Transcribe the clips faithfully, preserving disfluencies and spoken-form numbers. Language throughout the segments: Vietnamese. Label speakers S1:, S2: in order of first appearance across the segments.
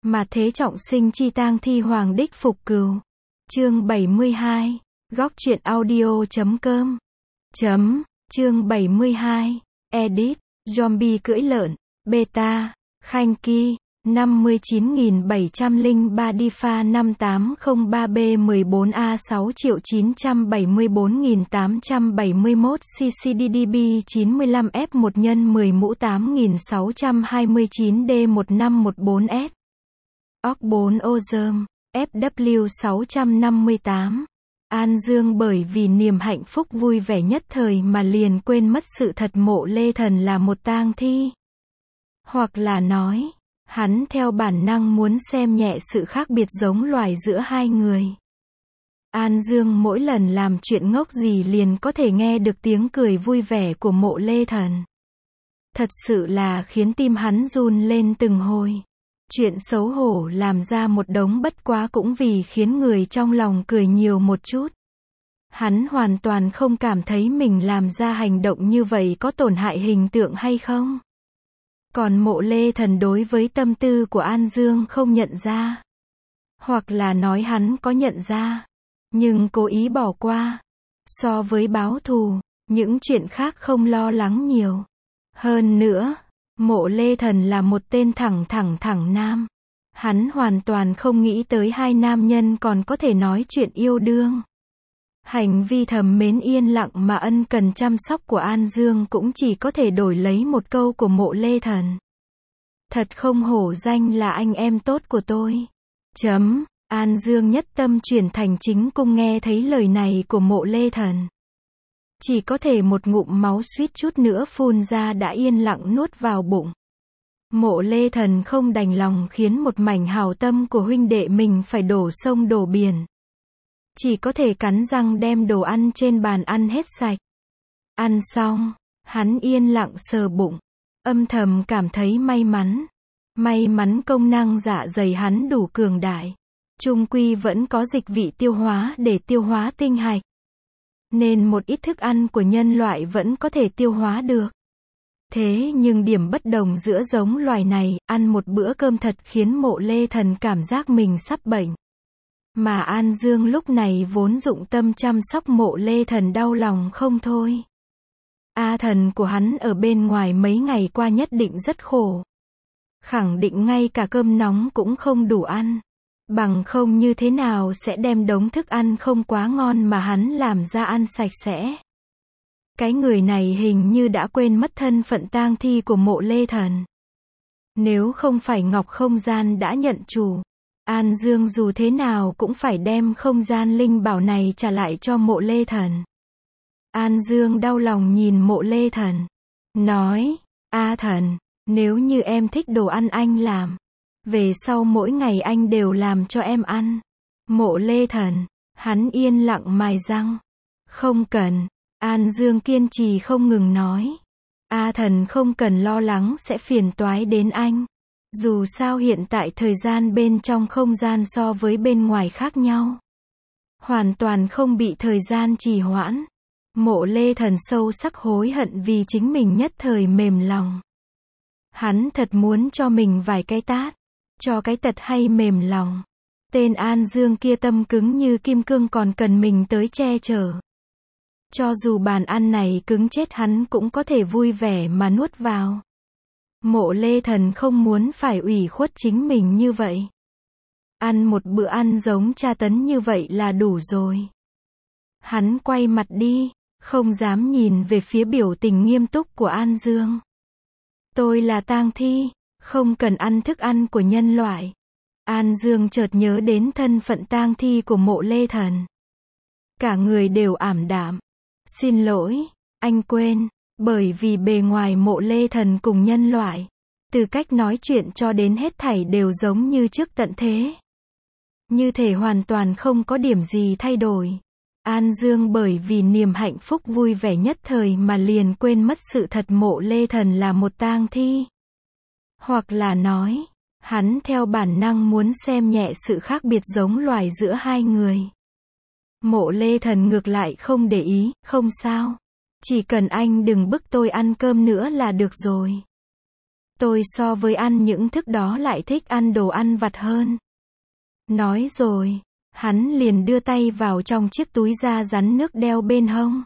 S1: Mà thế trọng sinh chi tang thi hoàng đích phục cừu. Chương bảy mươi hai. Góc truyện audio chấm com. Chấm. Chương bảy mươi hai. Edit. Zombie cưỡi lợn. Beta. Khanh Ki. năm mươi chín nghìn bảy trăm lẻ ba Difa năm tám không ba B mười bốn A sáu triệu chín trăm bảy mươi bốn nghìn tám trăm bảy mươi mốt C C D D B chín mươi lăm F một nhân mười mũ tám nghìn sáu trăm hai mươi chín D một năm một bốn S. Oc bốn Ozem. F W sáu trăm năm mươi tám. An Dương bởi vì niềm hạnh phúc vui vẻ nhất thời mà liền quên mất sự thật Mộ Lê Thần là một tang thi. Hoặc là nói, hắn theo bản năng muốn xem nhẹ sự khác biệt giống loài giữa hai người. An Dương mỗi lần làm chuyện ngốc gì liền có thể nghe được tiếng cười vui vẻ của Mộ Lê Thần. Thật sự là khiến tim hắn run lên từng hồi. Chuyện xấu hổ làm ra một đống bất quá cũng vì khiến người trong lòng cười nhiều một chút. Hắn hoàn toàn không cảm thấy mình làm ra hành động như vậy có tổn hại hình tượng hay không. Còn Mộ Lê Thần đối với tâm tư của An Dương không nhận ra. Hoặc là nói hắn có nhận ra, nhưng cố ý bỏ qua. So với báo thù, những chuyện khác không lo lắng nhiều. Hơn nữa, Mộ Lê Thần là một tên thẳng thẳng thẳng nam. Hắn hoàn toàn không nghĩ tới hai nam nhân còn có thể nói chuyện yêu đương. Hành vi thầm mến yên lặng mà ân cần chăm sóc của An Dương cũng chỉ có thể đổi lấy một câu của Mộ Lê Thần. Thật không hổ danh là anh em tốt của tôi. Chấm. An Dương nhất tâm chuyển thành chính cung nghe thấy lời này của Mộ Lê Thần. Chỉ có thể một ngụm máu suýt chút nữa phun ra đã yên lặng nuốt vào bụng. Mộ Lê Thần không đành lòng khiến một mảnh hảo tâm của huynh đệ mình phải đổ sông đổ biển. Chỉ có thể cắn răng đem đồ ăn trên bàn ăn hết sạch. Ăn xong, hắn yên lặng sờ bụng. Âm thầm cảm thấy may mắn. May mắn công năng dạ dày hắn đủ cường đại. Chung quy vẫn có dịch vị tiêu hóa để tiêu hóa tinh hạch. Nên một ít thức ăn của nhân loại vẫn có thể tiêu hóa được. Thế nhưng điểm bất đồng giữa giống loài này, ăn một bữa cơm thật khiến Mộ Lê Thần cảm giác mình sắp bệnh. Mà An Dương lúc này vốn dụng tâm chăm sóc Mộ Lê Thần đau lòng không thôi. A Thần của hắn ở bên ngoài mấy ngày qua nhất định rất khổ. Khẳng định ngay cả cơm nóng cũng không đủ ăn. Bằng không như thế nào sẽ đem đống thức ăn không quá ngon mà hắn làm ra ăn sạch sẽ. Cái người này hình như đã quên mất thân phận tang thi của Mộ Lê Thần. Nếu không phải Ngọc Không Gian đã nhận chủ, An Dương dù thế nào cũng phải đem không gian linh bảo này trả lại cho Mộ Lê Thần. An Dương đau lòng nhìn Mộ Lê Thần. Nói, A Thần, nếu như em thích đồ ăn anh làm, về sau mỗi ngày anh đều làm cho em ăn. Mộ Lê Thần, hắn yên lặng mài răng. Không cần. An Dương kiên trì không ngừng nói. A Thần không cần lo lắng sẽ phiền toái đến anh. Dù sao hiện tại thời gian bên trong không gian so với bên ngoài khác nhau. Hoàn toàn không bị thời gian trì hoãn. Mộ Lê Thần sâu sắc hối hận vì chính mình nhất thời mềm lòng. Hắn thật muốn cho mình vài cái tát. Cho cái tật hay mềm lòng. Tên An Dương kia tâm cứng như kim cương còn cần mình tới che chở. Cho dù bàn ăn này cứng chết hắn cũng có thể vui vẻ mà nuốt vào. Mộ Lê Thần không muốn phải ủy khuất chính mình như vậy. Ăn một bữa ăn giống tra tấn như vậy là đủ rồi. Hắn quay mặt đi, không dám nhìn về phía biểu tình nghiêm túc của An Dương. Tôi là tang thi, không cần ăn thức ăn của nhân loại. An Dương chợt nhớ đến thân phận tang thi của Mộ Lê Thần. Cả người đều ảm đạm. Xin lỗi, anh quên, bởi vì bề ngoài Mộ Lê Thần cùng nhân loại, từ cách nói chuyện cho đến hết thảy đều giống như trước tận thế. Như thể hoàn toàn không có điểm gì thay đổi. An Dương bởi vì niềm hạnh phúc vui vẻ nhất thời mà liền quên mất sự thật Mộ Lê Thần là một tang thi. Hoặc là nói, hắn theo bản năng muốn xem nhẹ sự khác biệt giống loài giữa hai người. Mộ Lê Thần ngược lại không để ý, không sao. Chỉ cần anh đừng bức tôi ăn cơm nữa là được rồi. Tôi so với ăn những thức đó lại thích ăn đồ ăn vặt hơn. Nói rồi, hắn liền đưa tay vào trong chiếc túi da rắn nước đeo bên hông.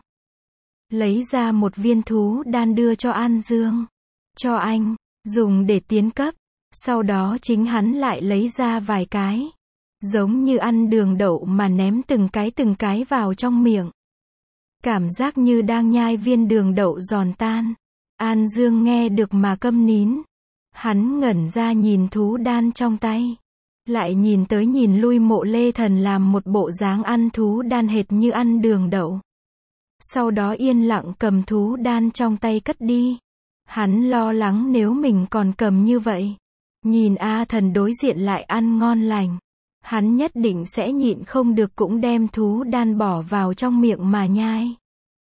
S1: Lấy ra một viên thú đan đưa cho An Dương. Cho anh, dùng để tiến cấp. Sau đó chính hắn lại lấy ra vài cái. Giống như ăn đường đậu mà ném từng cái từng cái vào trong miệng. Cảm giác như đang nhai viên đường đậu giòn tan. An Dương nghe được mà câm nín. Hắn ngẩn ra nhìn thú đan trong tay. Lại nhìn tới nhìn lui Mộ Lê Thần làm một bộ dáng ăn thú đan hệt như ăn đường đậu. Sau đó yên lặng cầm thú đan trong tay cất đi. Hắn lo lắng nếu mình còn cầm như vậy. Nhìn A Thần đối diện lại ăn ngon lành. Hắn nhất định sẽ nhịn không được cũng đem thú đan bỏ vào trong miệng mà nhai.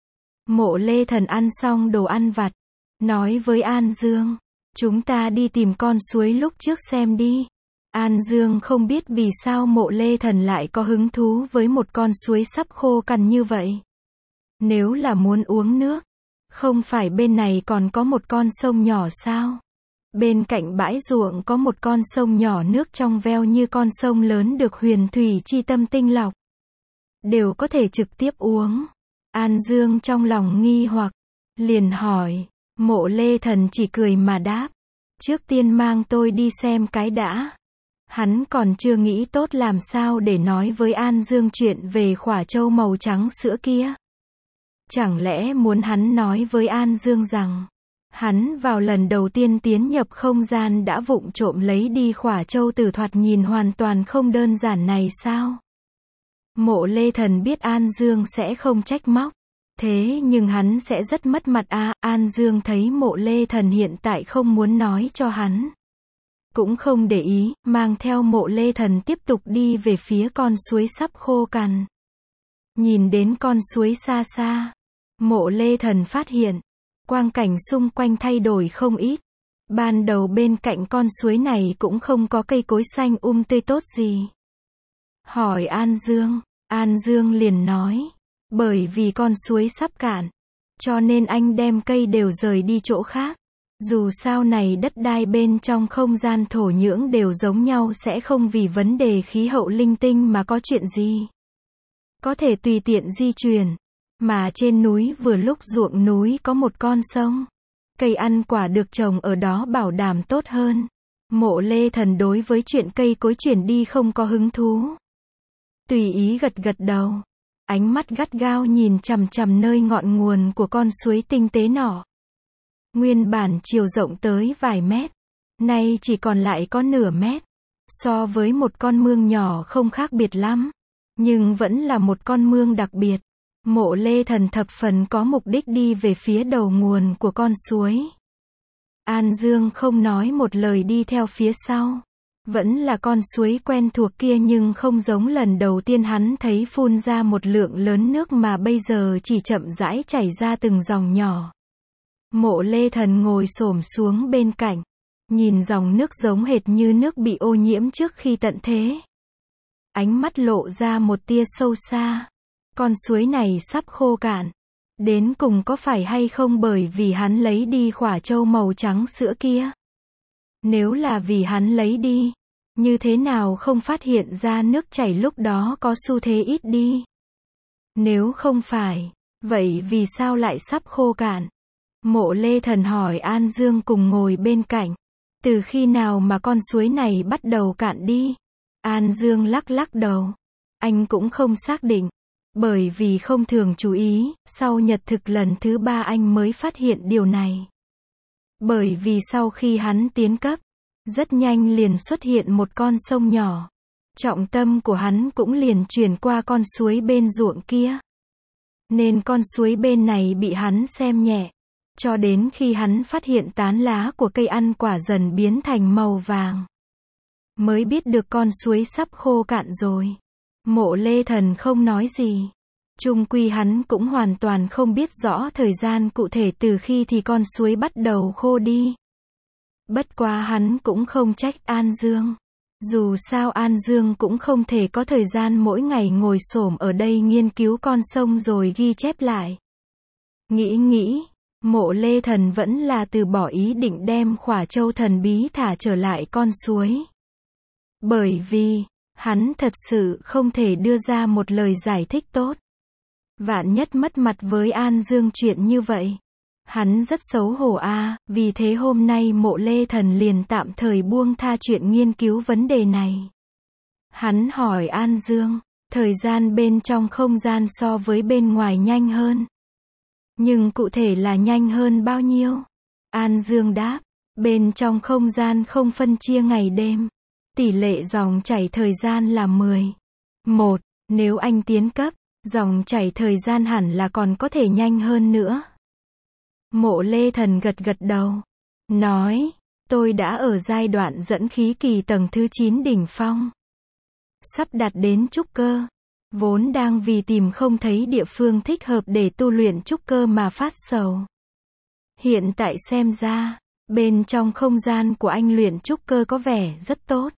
S1: Mộ Lê Thần ăn xong đồ ăn vặt. Nói với An Dương. Chúng ta đi tìm con suối lúc trước xem đi. An Dương không biết vì sao Mộ Lê Thần lại có hứng thú với một con suối sắp khô cằn như vậy. Nếu là muốn uống nước, không phải bên này còn có một con sông nhỏ sao? Bên cạnh bãi ruộng có một con sông nhỏ nước trong veo như con sông lớn được huyền thủy chi tâm tinh lọc. Đều có thể trực tiếp uống. An Dương trong lòng nghi hoặc, liền hỏi, Mộ Lê Thần chỉ cười mà đáp. Trước tiên mang tôi đi xem cái đã. Hắn còn chưa nghĩ tốt làm sao để nói với An Dương chuyện về khỏa trâu màu trắng sữa kia. Chẳng lẽ muốn hắn nói với An Dương rằng, hắn vào lần đầu tiên tiến nhập không gian đã vụng trộm lấy đi khỏa trâu tử thoạt nhìn hoàn toàn không đơn giản này sao? Mộ Lê Thần biết An Dương sẽ không trách móc. Thế nhưng hắn sẽ rất mất mặt à, An Dương thấy Mộ Lê Thần hiện tại không muốn nói cho hắn. Cũng không để ý, mang theo Mộ Lê Thần tiếp tục đi về phía con suối sắp khô cằn. Nhìn đến con suối xa xa, Mộ Lê Thần phát hiện, quang cảnh xung quanh thay đổi không ít. Ban đầu bên cạnh con suối này cũng không có cây cối xanh um tươi tốt gì. Hỏi An Dương, An Dương liền nói, bởi vì con suối sắp cạn, cho nên anh đem cây đều rời đi chỗ khác. Dù sao này đất đai bên trong không gian thổ nhưỡng đều giống nhau sẽ không vì vấn đề khí hậu linh tinh mà có chuyện gì. Có thể tùy tiện di chuyển. Mà trên núi vừa lúc ruộng núi có một con sông. Cây ăn quả được trồng ở đó bảo đảm tốt hơn. Mộ Lê Thần đối với chuyện cây cối chuyển đi không có hứng thú. Tùy ý gật gật đầu. Ánh mắt gắt gao nhìn chằm chằm nơi ngọn nguồn của con suối tinh tế nọ. Nguyên bản chiều rộng tới vài mét. Nay chỉ còn lại có nửa mét. So với một con mương nhỏ không khác biệt lắm. Nhưng vẫn là một con mương đặc biệt. Mộ Lê Thần thập phần có mục đích đi về phía đầu nguồn của con suối. An Dương không nói một lời đi theo phía sau. Vẫn là con suối quen thuộc kia nhưng không giống lần đầu tiên hắn thấy phun ra một lượng lớn nước mà bây giờ chỉ chậm rãi chảy ra từng dòng nhỏ. Mộ Lê Thần ngồi xổm xuống bên cạnh. Nhìn dòng nước giống hệt như nước bị ô nhiễm trước khi tận thế. Ánh mắt lộ ra một tia sâu xa. Con suối này sắp khô cạn. Đến cùng có phải hay không bởi vì hắn lấy đi khỏa trâu màu trắng sữa kia? Nếu là vì hắn lấy đi, như thế nào không phát hiện ra nước chảy lúc đó có xu thế ít đi? Nếu không phải, vậy vì sao lại sắp khô cạn? Mộ Lê Thần hỏi An Dương cùng ngồi bên cạnh. Từ khi nào mà con suối này bắt đầu cạn đi? An Dương lắc lắc đầu. Anh cũng không xác định. Bởi vì không thường chú ý, sau nhật thực lần thứ ba anh mới phát hiện điều này. Bởi vì sau khi hắn tiến cấp, rất nhanh liền xuất hiện một con sông nhỏ. Trọng tâm của hắn cũng liền chuyển qua con suối bên ruộng kia. Nên con suối bên này bị hắn xem nhẹ. Cho đến khi hắn phát hiện tán lá của cây ăn quả dần biến thành màu vàng. Mới biết được con suối sắp khô cạn rồi. Mộ Lê Thần không nói gì. Chung quy hắn cũng hoàn toàn không biết rõ thời gian cụ thể từ khi thì con suối bắt đầu khô đi. Bất quá hắn cũng không trách An Dương. Dù sao An Dương cũng không thể có thời gian mỗi ngày ngồi xổm ở đây nghiên cứu con sông rồi ghi chép lại. Nghĩ nghĩ, Mộ Lê Thần vẫn là từ bỏ ý định đem Khỏa Châu thần bí thả trở lại con suối. Bởi vì, hắn thật sự không thể đưa ra một lời giải thích tốt. Vạn nhất mất mặt với An Dương chuyện như vậy. Hắn rất xấu hổ a, à, vì thế hôm nay Mộ Lê Thần liền tạm thời buông tha chuyện nghiên cứu vấn đề này. Hắn hỏi An Dương, thời gian bên trong không gian so với bên ngoài nhanh hơn. Nhưng cụ thể là nhanh hơn bao nhiêu? An Dương đáp, bên trong không gian không phân chia ngày đêm. Tỷ lệ dòng chảy thời gian là mười. một, nếu anh tiến cấp, dòng chảy thời gian hẳn là còn có thể nhanh hơn nữa. Mộ Lê Thần gật gật đầu. Nói, tôi đã ở giai đoạn dẫn khí kỳ tầng thứ chín đỉnh phong. Sắp đạt đến trúc cơ. Vốn đang vì tìm không thấy địa phương thích hợp để tu luyện trúc cơ mà phát sầu. Hiện tại xem ra, bên trong không gian của anh luyện trúc cơ có vẻ rất tốt.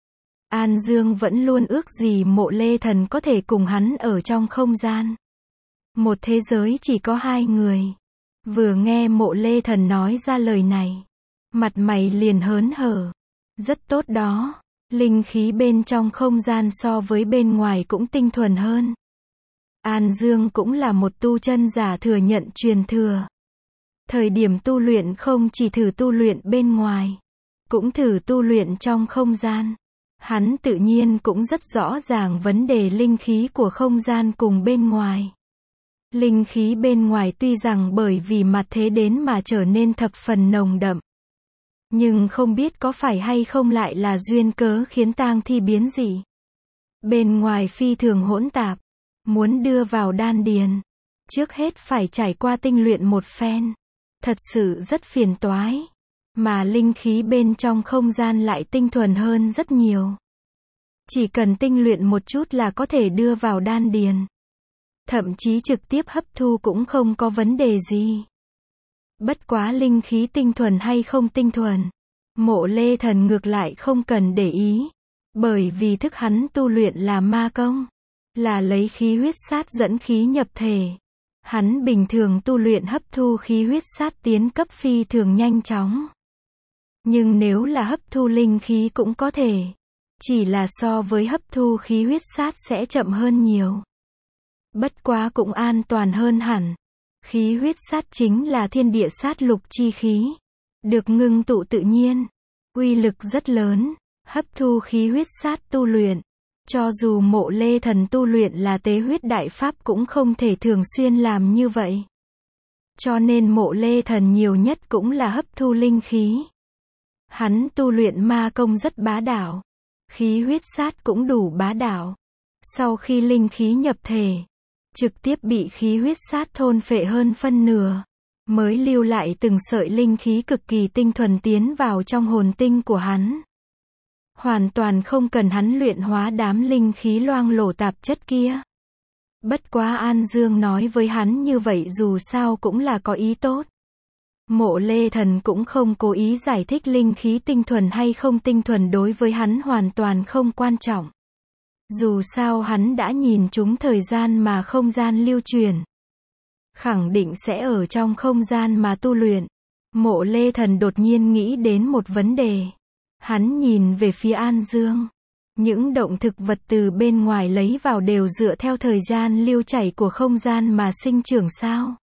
S1: An Dương vẫn luôn ước gì Mộ Lê Thần có thể cùng hắn ở trong không gian. Một thế giới chỉ có hai người. Vừa nghe Mộ Lê Thần nói ra lời này, mặt mày liền hớn hở. Rất tốt đó. Linh khí bên trong không gian so với bên ngoài cũng tinh thuần hơn. An Dương cũng là một tu chân giả thừa nhận truyền thừa. Thời điểm tu luyện không chỉ thử tu luyện bên ngoài, cũng thử tu luyện trong không gian. Hắn tự nhiên cũng rất rõ ràng vấn đề linh khí của không gian cùng bên ngoài. Linh khí bên ngoài tuy rằng bởi vì mặt thế đến mà trở nên thập phần nồng đậm. Nhưng không biết có phải hay không lại là duyên cớ khiến tang thi biến dị. Bên ngoài phi thường hỗn tạp. Muốn đưa vào đan điền. Trước hết phải trải qua tinh luyện một phen. Thật sự rất phiền toái. Mà linh khí bên trong không gian lại tinh thuần hơn rất nhiều. Chỉ cần tinh luyện một chút là có thể đưa vào đan điền. Thậm chí trực tiếp hấp thu cũng không có vấn đề gì. Bất quá linh khí tinh thuần hay không tinh thuần, Mộ Lê Thần ngược lại không cần để ý. Bởi vì thức hắn tu luyện là ma công, là lấy khí huyết sát dẫn khí nhập thể. Hắn bình thường tu luyện hấp thu khí huyết sát tiến cấp phi thường nhanh chóng. Nhưng nếu là hấp thu linh khí cũng có thể. Chỉ là so với hấp thu khí huyết sát sẽ chậm hơn nhiều. Bất quá cũng an toàn hơn hẳn. Khí huyết sát chính là thiên địa sát lục chi khí. Được ngưng tụ tự nhiên. Uy lực rất lớn. Hấp thu khí huyết sát tu luyện. Cho dù Mộ Lê Thần tu luyện là tế huyết đại pháp cũng không thể thường xuyên làm như vậy. Cho nên Mộ Lê Thần nhiều nhất cũng là hấp thu linh khí. Hắn tu luyện ma công rất bá đạo. Khí huyết sát cũng đủ bá đạo. Sau khi linh khí nhập thể, trực tiếp bị khí huyết sát thôn phệ hơn phân nửa, mới lưu lại từng sợi linh khí cực kỳ tinh thuần tiến vào trong hồn tinh của hắn. Hoàn toàn không cần hắn luyện hóa đám linh khí loang lổ tạp chất kia. Bất quá An Dương nói với hắn như vậy dù sao cũng là có ý tốt. Mộ Lê Thần cũng không cố ý giải thích linh khí tinh thuần hay không tinh thuần, đối với hắn hoàn toàn không quan trọng. Dù sao hắn đã nhìn trúng thời gian mà không gian lưu truyền. Khẳng định sẽ ở trong không gian mà tu luyện. Mộ Lê Thần đột nhiên nghĩ đến một vấn đề. Hắn nhìn về phía An Dương. Những động thực vật từ bên ngoài lấy vào đều dựa theo thời gian lưu chảy của không gian mà sinh trưởng sao?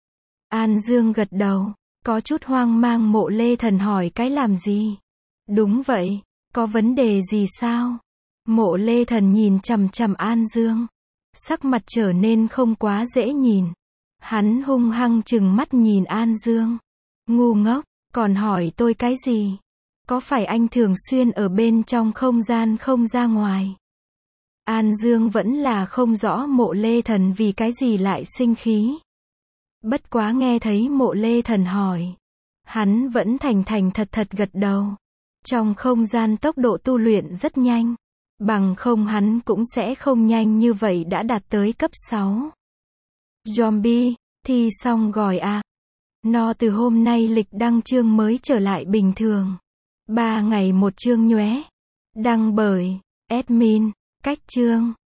S1: An Dương gật đầu. Có chút hoang mang. Mộ Lê Thần hỏi cái làm gì? Đúng vậy, có vấn đề gì sao? Mộ Lê Thần nhìn chằm chằm An Dương. Sắc mặt trở nên không quá dễ nhìn. Hắn hung hăng trừng mắt nhìn An Dương. Ngu ngốc, còn hỏi tôi cái gì? Có phải anh thường xuyên ở bên trong không gian không ra ngoài? An Dương vẫn là không rõ Mộ Lê Thần vì cái gì lại sinh khí. Bất quá nghe thấy Mộ Lê Thần hỏi, hắn vẫn thành thành thật thật gật đầu. Trong không gian tốc độ tu luyện rất nhanh. Bằng không hắn cũng sẽ không nhanh như vậy đã đạt tới cấp sáu. Zombie, thi xong gỏi à. No từ hôm nay lịch đăng chương mới trở lại bình thường. ba ngày một chương nhóe. Đăng bởi admin, cách chương.